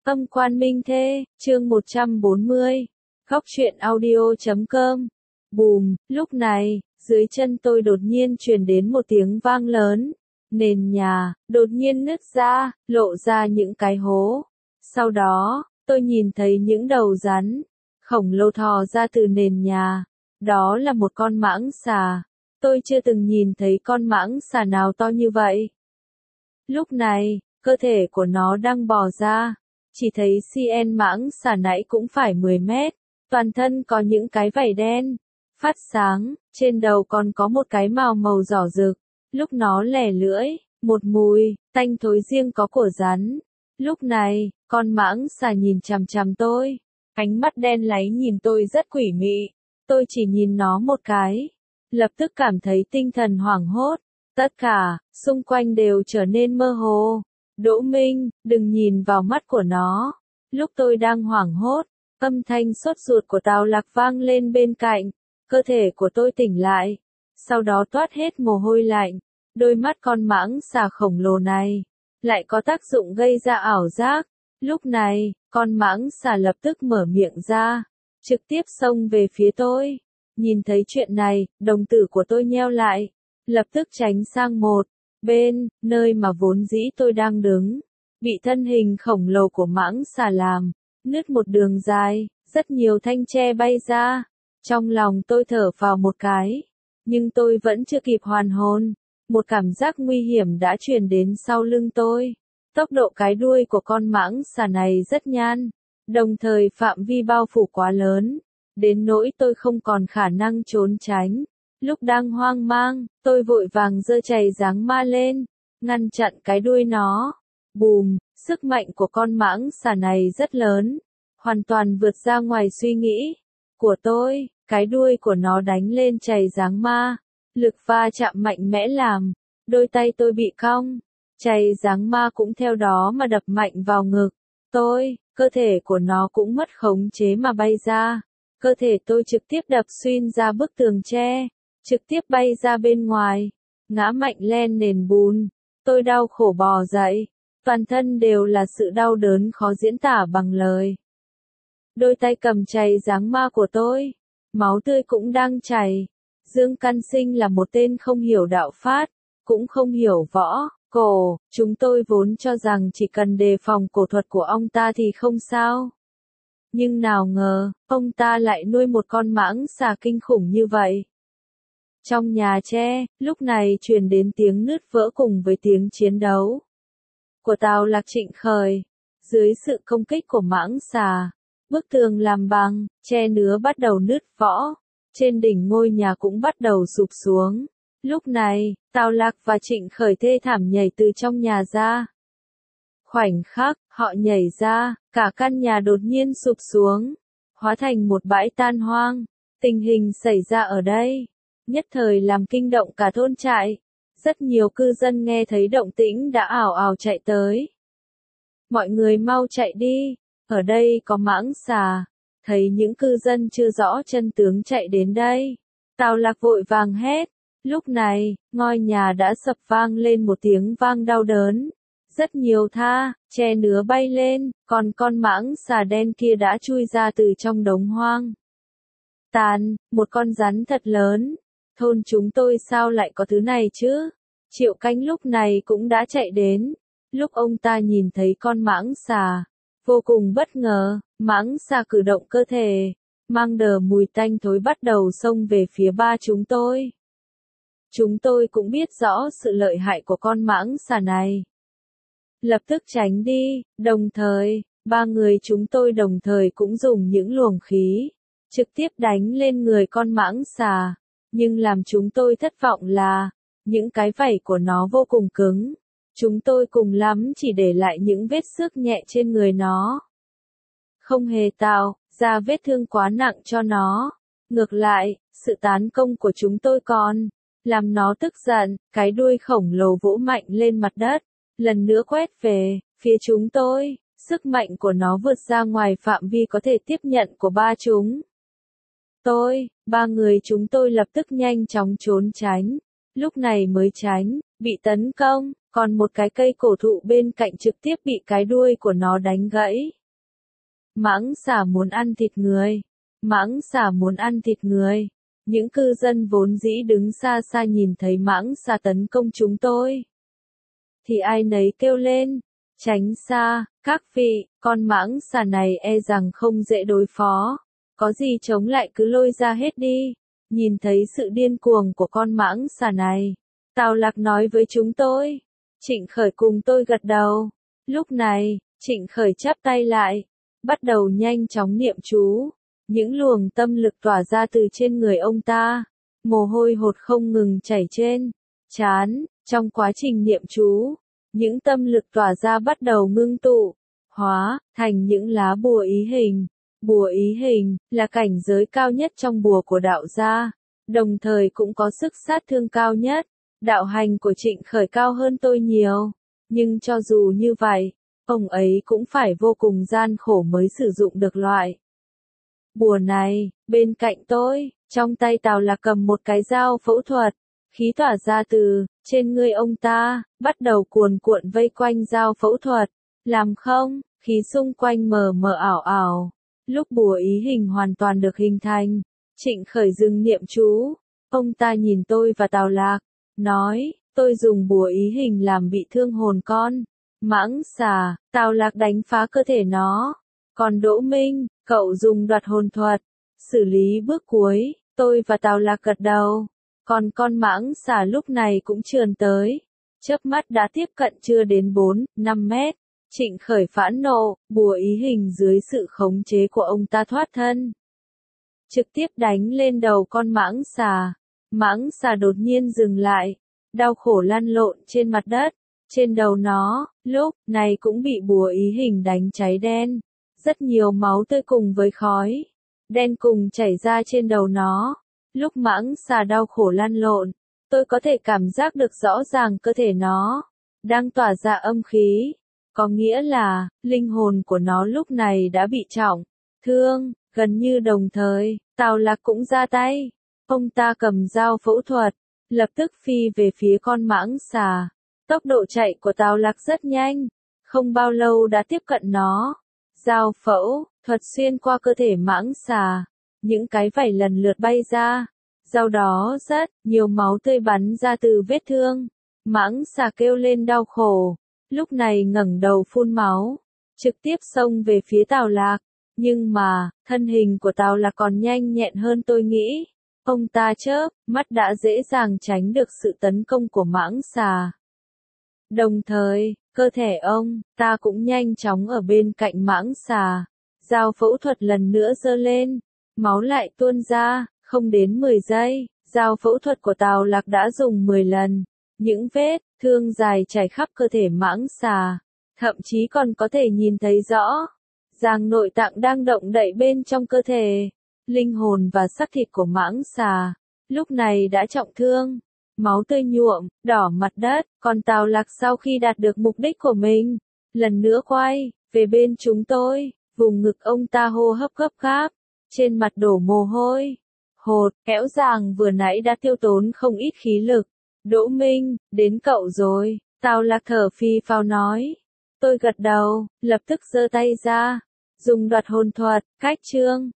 Âm quan minh thê, chương 140. Góc truyện audio.com. Bùm, lúc này, dưới chân tôi đột nhiên truyền đến một tiếng vang lớn. Nền nhà, đột nhiên nứt ra, lộ ra những cái hố. Sau đó, tôi nhìn thấy những đầu rắn khổng lồ thò ra từ nền nhà. Đó là một con mãng xà. Tôi chưa từng nhìn thấy con mãng xà nào to như vậy. Lúc này, cơ thể của nó đang bò ra. Chỉ thấy CN mãng xà nãy cũng phải 10 mét. Toàn thân có những cái vảy đen, phát sáng, trên đầu còn có một cái mào màu đỏ rực. Lúc nó lè lưỡi, một mùi tanh thối riêng có của rắn. Lúc này, con mãng xà nhìn chằm chằm tôi. Ánh mắt đen láy nhìn tôi rất quỷ mị. Tôi chỉ nhìn nó một cái. Lập tức cảm thấy tinh thần hoảng hốt. Tất cả, xung quanh đều trở nên mơ hồ. Đỗ Minh, đừng nhìn vào mắt của nó. Lúc tôi đang hoảng hốt, âm thanh sốt ruột của Tào Lạc vang lên bên cạnh. Cơ thể của tôi tỉnh lại. Sau đó toát hết mồ hôi lạnh. Đôi mắt con mãng xà khổng lồ này lại có tác dụng gây ra ảo giác. Lúc này, con mãng xà lập tức mở miệng ra, trực tiếp xông về phía tôi. Nhìn thấy chuyện này, đồng tử của tôi nheo lại, lập tức tránh sang một bên, nơi mà vốn dĩ tôi đang đứng, bị thân hình khổng lồ của mãng xà làm nứt một đường dài, rất nhiều thanh tre bay ra. Trong lòng tôi thở phào một cái, nhưng tôi vẫn chưa kịp hoàn hồn, một cảm giác nguy hiểm đã truyền đến sau lưng tôi. Tốc độ cái đuôi của con mãng xà này rất nhanh, đồng thời phạm vi bao phủ quá lớn, đến nỗi tôi không còn khả năng trốn tránh. Lúc đang hoang mang, tôi vội vàng giơ chày giáng ma lên, ngăn chặn cái đuôi nó. Bùm, sức mạnh của con mãng xà này rất lớn, hoàn toàn vượt ra ngoài suy nghĩ của tôi. Cái đuôi của nó đánh lên chày giáng ma, lực va chạm mạnh mẽ làm đôi tay tôi bị cong. Chày giáng ma cũng theo đó mà đập mạnh vào ngực tôi, cơ thể của nó cũng mất khống chế mà bay ra. Cơ thể tôi trực tiếp đập xuyên ra bức tường tre, trực tiếp bay ra bên ngoài, ngã mạnh lên nền bùn. Tôi đau khổ bò dậy, toàn thân đều là sự đau đớn khó diễn tả bằng lời. Đôi tay cầm chày giáng ma của tôi, máu tươi cũng đang chảy. Dương Căn Sinh là một tên không hiểu đạo pháp, cũng không hiểu võ cổ, chúng tôi vốn cho rằng chỉ cần đề phòng cổ thuật của ông ta thì không sao. Nhưng nào ngờ, ông ta lại nuôi một con mãng xà kinh khủng như vậy. Trong nhà tre, lúc này truyền đến tiếng nứt vỡ cùng với tiếng chiến đấu của Tào Lạc Trịnh Khởi. Dưới sự công kích của mãng xà, bức tường làm bằng tre nứa bắt đầu nứt vỡ. Trên đỉnh ngôi nhà cũng bắt đầu sụp xuống. Lúc này, Tào Lạc và Trịnh Khởi thê thảm nhảy từ trong nhà ra. Khoảnh khắc, họ nhảy ra, cả căn nhà đột nhiên sụp xuống, hóa thành một bãi tan hoang. Tình hình xảy ra ở đây, nhất thời làm kinh động cả thôn trại. Rất nhiều cư dân nghe thấy động tĩnh đã ào ào chạy tới. Mọi người mau chạy đi, ở đây có mãng xà. Thấy những cư dân chưa rõ chân tướng chạy đến đây, Tào Lạc vội vàng hét. Lúc này, ngôi nhà đã sập vang lên một tiếng vang đau đớn. Rất nhiều tre nứa bay lên, còn con mãng xà đen kia đã chui ra từ trong đống hoang tàn, một con rắn thật lớn. Thôn chúng tôi sao lại có thứ này chứ? Triệu Canh lúc này cũng đã chạy đến. Lúc ông ta nhìn thấy con mãng xà, vô cùng bất ngờ. Mãng xà cử động cơ thể, mang đờ mùi tanh thối bắt đầu xông về phía ba chúng tôi. Chúng tôi cũng biết rõ sự lợi hại của con mãng xà này, lập tức tránh đi, đồng thời, ba người chúng tôi đồng thời cũng dùng những luồng khí trực tiếp đánh lên người con mãng xà. Nhưng làm chúng tôi thất vọng là, những cái vảy của nó vô cùng cứng. Chúng tôi cùng lắm chỉ để lại những vết xước nhẹ trên người nó, không hề tạo ra vết thương quá nặng cho nó. Ngược lại, sự tấn công của chúng tôi còn làm nó tức giận. Cái đuôi khổng lồ vỗ mạnh lên mặt đất, lần nữa quét về phía chúng tôi. Sức mạnh của nó vượt ra ngoài phạm vi có thể tiếp nhận của ba chúng ba người chúng tôi lập tức nhanh chóng trốn tránh. Lúc này mới tránh bị tấn công, còn một cái cây cổ thụ bên cạnh trực tiếp bị cái đuôi của nó đánh gãy. Mãng xà muốn ăn thịt người. Mãng xà muốn ăn thịt người. Những cư dân vốn dĩ đứng xa xa nhìn thấy mãng xà tấn công chúng tôi, thì ai nấy kêu lên, tránh xa, các vị, con mãng xà này e rằng không dễ đối phó. Có gì chống lại cứ lôi ra hết đi. Nhìn thấy sự điên cuồng của con mãng xà này, Tào Lạc nói với chúng tôi. Trịnh Khởi cùng tôi gật đầu. Lúc này, Trịnh Khởi chắp tay lại, bắt đầu nhanh chóng niệm chú. Những luồng tâm lực tỏa ra từ trên người ông ta, mồ hôi hột không ngừng chảy trên trán. Trong quá trình niệm chú, những tâm lực tỏa ra bắt đầu ngưng tụ, hóa thành những lá bùa ý hình. Bùa ý hình là cảnh giới cao nhất trong bùa của đạo gia, đồng thời cũng có sức sát thương cao nhất. Đạo hành của Trịnh Khởi cao hơn tôi nhiều, nhưng cho dù như vậy, ông ấy cũng phải vô cùng gian khổ mới sử dụng được loại bùa này. Bên cạnh tôi, trong tay Tào Lạc cầm một cái dao phẫu thuật, khí tỏa ra từ trên người ông ta, bắt đầu cuồn cuộn vây quanh dao phẫu thuật, làm không, khí xung quanh mờ mờ ảo ảo. Lúc bùa ý hình hoàn toàn được hình thành, Trịnh Khởi dừng niệm chú, ông ta nhìn tôi và Tào Lạc, nói, tôi dùng bùa ý hình làm bị thương hồn con mãng xà. Tào Lạc đánh phá cơ thể nó, còn Đỗ Minh, cậu dùng đoạt hồn thuật, xử lý bước cuối. Tôi và Tào Lạc gật đầu, còn con mãng xà lúc này cũng trườn tới, chớp mắt đã tiếp cận chưa đến 4-5 mét. Trịnh Khởi phẫn nộ, bùa ý hình dưới sự khống chế của ông ta thoát thân, trực tiếp đánh lên đầu con mãng xà. Mãng xà đột nhiên dừng lại, đau khổ lăn lộn trên mặt đất. Trên đầu nó, lúc này cũng bị bùa ý hình đánh cháy đen. Rất nhiều máu tươi cùng với khói đen cùng chảy ra trên đầu nó. Lúc mãng xà đau khổ lăn lộn, tôi có thể cảm giác được rõ ràng cơ thể nó đang tỏa ra âm khí. Có nghĩa là, linh hồn của nó lúc này đã bị trọng thương. Gần như đồng thời, Tào Lạc cũng ra tay. Ông ta cầm dao phẫu thuật, lập tức phi về phía con mãng xà. Tốc độ chạy của Tào Lạc rất nhanh, không bao lâu đã tiếp cận nó. Dao phẫu thuật xuyên qua cơ thể mãng xà, những cái vảy lần lượt bay ra. Sau đó rất nhiều máu tươi bắn ra từ vết thương. Mãng xà kêu lên đau khổ, lúc này ngẩng đầu phun máu, trực tiếp xông về phía Tào Lạc. Nhưng mà, thân hình của Tào Lạc còn nhanh nhẹn hơn tôi nghĩ. Ông ta chớp mắt đã dễ dàng tránh được sự tấn công của mãng xà. Đồng thời, cơ thể ông ta cũng nhanh chóng ở bên cạnh mãng xà. Dao phẫu thuật lần nữa giơ lên, máu lại tuôn ra, không đến 10 giây, dao phẫu thuật của Tào Lạc đã dùng 10 lần. Những vết thương dài chảy khắp cơ thể mãng xà, thậm chí còn có thể nhìn thấy rõ ràng nội tạng đang động đậy bên trong cơ thể. Linh hồn và xác thịt của mãng xà lúc này đã trọng thương, máu tươi nhuộm đỏ mặt đất. Còn Tào Lạc sau khi đạt được mục đích của mình, lần nữa quay về bên chúng tôi. Vùng ngực ông ta hô hấp gấp gáp, trên mặt đổ mồ hôi hột, kẽo ràng vừa nãy đã tiêu tốn không ít khí lực. Đỗ Minh, đến cậu rồi. Tào Lạc thở phì phào nói. Tôi gật đầu, lập tức giơ tay ra, dùng đoạt hồn thuật, cách chương.